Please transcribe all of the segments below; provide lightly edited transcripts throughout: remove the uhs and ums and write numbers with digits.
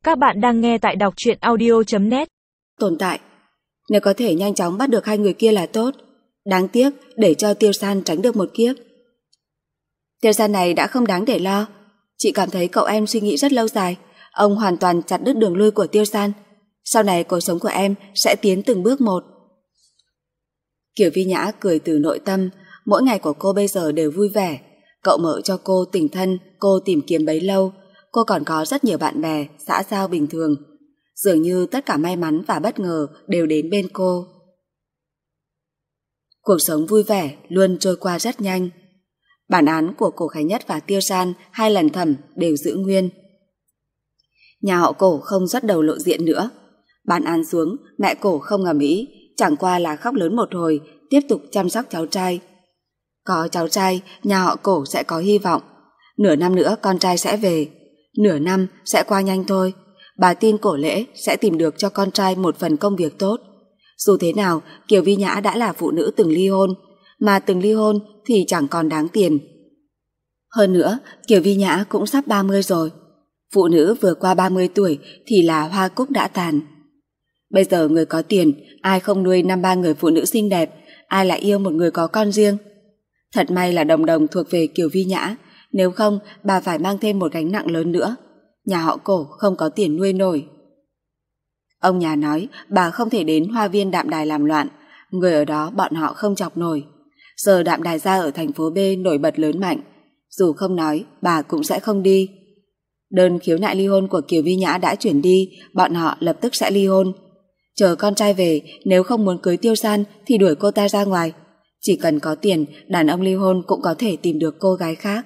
Các bạn đang nghe tại đọc truyện audio.net. Tồn tại. Nếu có thể nhanh chóng bắt được hai người kia là tốt. Đáng tiếc để cho Tiêu San tránh được một kiếp. Tiêu San này đã không đáng để lo. Chị cảm thấy cậu em suy nghĩ rất lâu dài. Ông hoàn toàn chặt đứt đường lui của Tiêu San. Sau này cuộc sống của em sẽ tiến từng bước một. Kiều Vi Nhã cười từ nội tâm. Mỗi ngày của cô bây giờ đều vui vẻ. Cậu mở cho cô tình thân cô tìm kiếm bấy lâu. Cô còn có rất nhiều bạn bè, xã giao bình thường. Dường như tất cả may mắn và bất ngờ đều đến bên cô. Cuộc sống vui vẻ luôn trôi qua rất nhanh. Bản án của Cổ Khánh Nhất và Tiêu San 2 lần thẩm đều giữ nguyên. Nhà họ Cổ không dắt đầu lộ diện nữa. Bản án xuống, mẹ Cổ không ầm ĩ, chẳng qua là khóc lớn một hồi, tiếp tục chăm sóc cháu trai. Có cháu trai, nhà họ Cổ sẽ có hy vọng. Nửa năm nữa con trai sẽ về. Nửa năm sẽ qua nhanh thôi. Bà tin Cổ Lễ sẽ tìm được cho con trai một phần công việc tốt. Dù thế nào, Kiều Vi Nhã đã là phụ nữ từng ly hôn, mà từng ly hôn thì chẳng còn đáng tiền. Hơn nữa, Kiều Vi Nhã cũng sắp 30 rồi. Phụ nữ vừa qua 30 tuổi thì là hoa cúc đã tàn. Bây giờ người có tiền, ai không nuôi 5-3 người phụ nữ xinh đẹp, ai lại yêu một người có con riêng. Thật may là Đồng Đồng thuộc về Kiều Vi Nhã, nếu không bà phải mang thêm một gánh nặng lớn nữa. Nhà họ Cổ không có tiền nuôi nổi. Ông nhà nói bà không thể đến Hoa Viên Đạm Đài làm loạn, người ở đó bọn họ không chọc nổi. Giờ Đạm Đài gia ở thành phố B nổi bật lớn mạnh, dù không nói bà cũng sẽ không đi. Đơn khiếu nại ly hôn của Kiều Vi Nhã đã chuyển đi, bọn họ lập tức sẽ ly hôn. Chờ con trai về, nếu không muốn cưới Tiêu San thì đuổi cô ta ra ngoài. Chỉ cần có tiền, đàn ông ly hôn cũng có thể tìm được cô gái khác.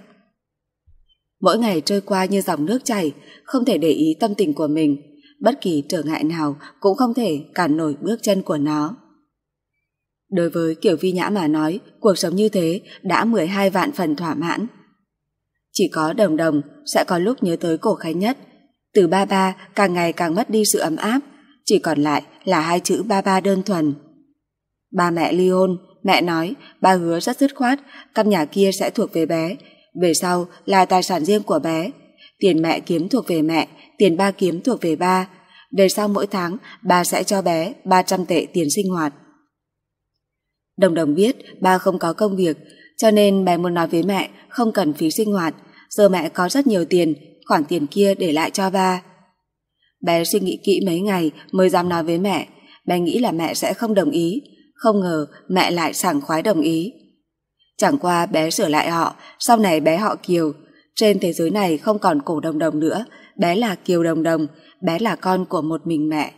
Mỗi ngày trôi qua như dòng nước chảy, không thể để ý tâm tình của mình. Bất kỳ trở ngại nào cũng không thể cản nổi bước chân của nó. Đối với Kiều Vi Nhã mà nói, cuộc sống như thế đã 12 vạn phần thỏa mãn. Chỉ có Đồng Đồng sẽ có lúc nhớ tới Cổ Khánh Nhất. Từ ba ba càng ngày càng mất đi sự ấm áp, chỉ còn lại là 2 chữ ba ba đơn thuần. Ba mẹ ly hôn, mẹ nói, ba hứa rất dứt khoát, căn nhà kia sẽ thuộc về bé, về sau là tài sản riêng của bé. Tiền mẹ kiếm thuộc về mẹ, tiền ba kiếm thuộc về ba. Về sau mỗi tháng ba sẽ cho bé 300 tệ tiền sinh hoạt. Đồng Đồng biết ba không có công việc, cho nên bé muốn nói với mẹ không cần phí sinh hoạt. Giờ mẹ có rất nhiều tiền, khoản tiền kia để lại cho ba. Bé suy nghĩ kỹ mấy ngày mới dám nói với mẹ. Bé nghĩ là mẹ sẽ không đồng ý, không ngờ mẹ lại sảng khoái đồng ý. Chẳng qua bé sửa lại họ, sau này bé họ Kiều. Trên thế giới này không còn Cổ Đồng Đồng nữa, bé là Kiều Đồng Đồng, bé là con của một mình mẹ.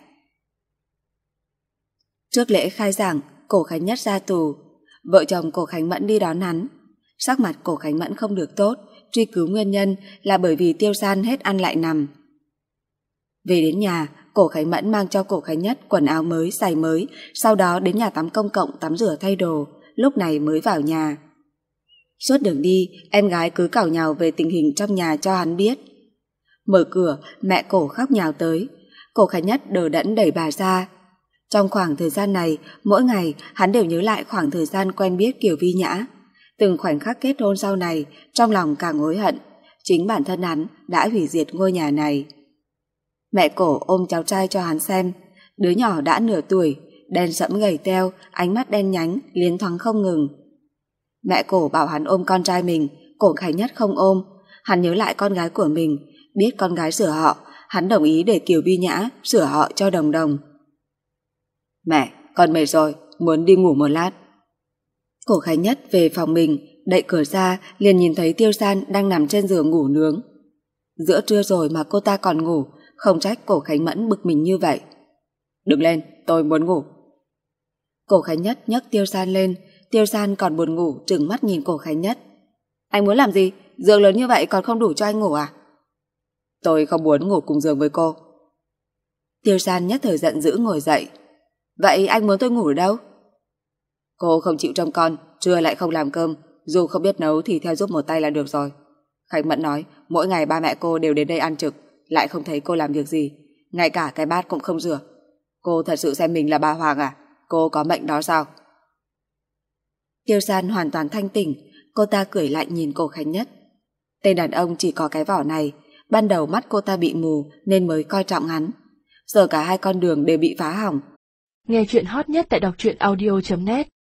Trước lễ khai giảng, Cổ Khánh Nhất ra tù. Vợ chồng Cổ Khánh Mẫn đi đón hắn. Sắc mặt Cổ Khánh Mẫn không được tốt, truy cứu nguyên nhân là bởi vì Tiêu San hết ăn lại nằm. Về đến nhà, Cổ Khánh Mẫn mang cho Cổ Khánh Nhất quần áo mới, giày mới, sau đó đến nhà tắm công cộng tắm rửa thay đồ, lúc này mới vào nhà. Suốt đường đi, em gái cứ càu nhàu về tình hình trong nhà cho hắn biết. Mở cửa, mẹ Cổ khóc nhào tới. Cổ Khánh Nhất đờ đẫn đẩy bà ra. Trong khoảng thời gian này, mỗi ngày hắn đều nhớ lại khoảng thời gian quen biết Kiều Vi Nhã. Từng khoảnh khắc kết hôn sau này, trong lòng càng hối hận. Chính bản thân hắn đã hủy diệt ngôi nhà này. Mẹ Cổ ôm cháu trai cho hắn xem. Đứa nhỏ đã nửa tuổi, đen sẫm gầy teo, ánh mắt đen nhánh, liến thoáng không ngừng. Mẹ Cổ bảo hắn ôm con trai mình, Cổ Khánh Nhất không ôm. Hắn nhớ lại con gái của mình, biết con gái sửa họ, hắn đồng ý để Kiều Vi Nhã sửa họ cho Đồng Đồng. Mẹ, con mệt rồi, muốn đi ngủ một lát. Cổ Khánh Nhất về phòng mình, đậy cửa ra liền nhìn thấy Tiêu San đang nằm trên giường ngủ nướng. Giữa trưa rồi mà cô ta còn ngủ, không trách Cổ Khánh Mẫn bực mình như vậy. Đừng lên, tôi muốn ngủ. Cổ Khánh Nhất nhấc Tiêu San lên. Tiêu San còn buồn ngủ trừng mắt nhìn Cổ Khánh Nhất. Anh muốn làm gì? Giường lớn như vậy còn không đủ cho anh ngủ à? Tôi không muốn ngủ cùng giường với cô. Tiêu San nhất thời giận dữ ngồi dậy. Vậy anh muốn tôi ngủ ở đâu? Cô không chịu trông con, trưa lại không làm cơm, dù không biết nấu thì theo giúp một tay là được rồi. Khánh Mẫn nói mỗi ngày ba mẹ cô đều đến đây ăn trực, lại không thấy cô làm việc gì, ngay cả cái bát cũng không rửa. Cô thật sự xem mình là bà Hoàng à? Cô có mệnh đó sao? Tiêu San hoàn toàn thanh tỉnh, cô ta cười lạnh nhìn Cổ Khánh Nhất. Tên đàn ông chỉ có cái vỏ này, Ban đầu mắt cô ta bị mù nên mới coi trọng hắn. Giờ cả hai con đường đều bị phá hỏng. Nghe chuyện hot nhất tại đọc truyện audio.net